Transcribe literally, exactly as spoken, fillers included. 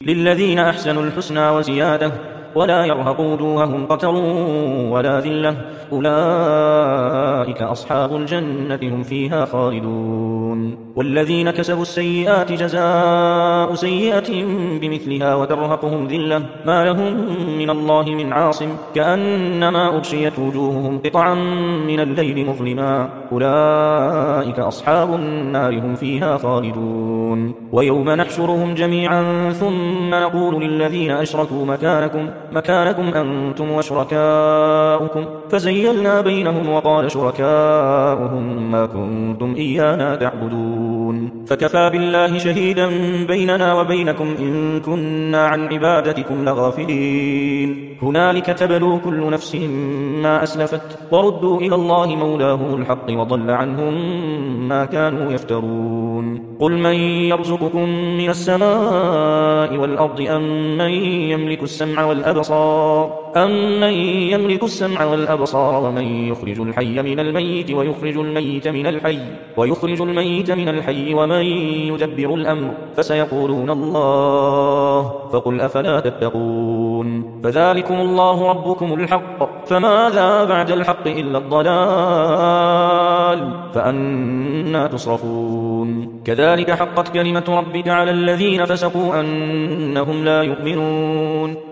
للذين أحسنوا الحسنى وزيادة ولا يرهق وجوههم قتر ولا ذلة أولئك أصحاب الجنة هم فيها خالدون والذين كسبوا السيئات جزاء سيئة بمثلها وترهقهم ذلة ما لهم من الله من عاصم كأنما أغشيت وجوههم قطعا من الليل مظلما أولئك أصحاب النار هم فيها خالدون ويوم نحشرهم جميعا ثم نقول للذين أشركوا مكانكم مكانكم أنتم وشركاؤكم فزيلنا بينهم وقال شركاؤهم ما كنتم إيانا تعبدون فكفى بالله شهيدا بيننا وبينكم إن كنا عن عبادتكم لغافلين هنالك تبلو كل نفس ما أسلفت وردوا إلى الله مولاهم الحق وضل عنهم ما كانوا يفترون قل من يرزقكم من السماء والأرض أم من يملك السمع والأبصار أم من يملك السمع والأبصار ومن يخرج الحي من الميت ويخرج الميت من الحي ويخرج الميت من الحي ومن يدبر الأمر فسيقولون الله فقل أفلا تتقون فذلكم الله ربكم الحق فماذا بعد الحق إلا الضلال فأنا تصرفون كذلك حقت كلمة ربك على الذين فسقوا أنهم لا يؤمنون